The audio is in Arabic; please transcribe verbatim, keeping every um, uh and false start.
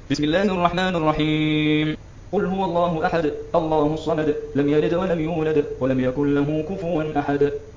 بسم الله الرحمن الرحيم. قل هو الله أحد الله الصمد لم يلد ولم يولد ولم يكن له كفوا أحد.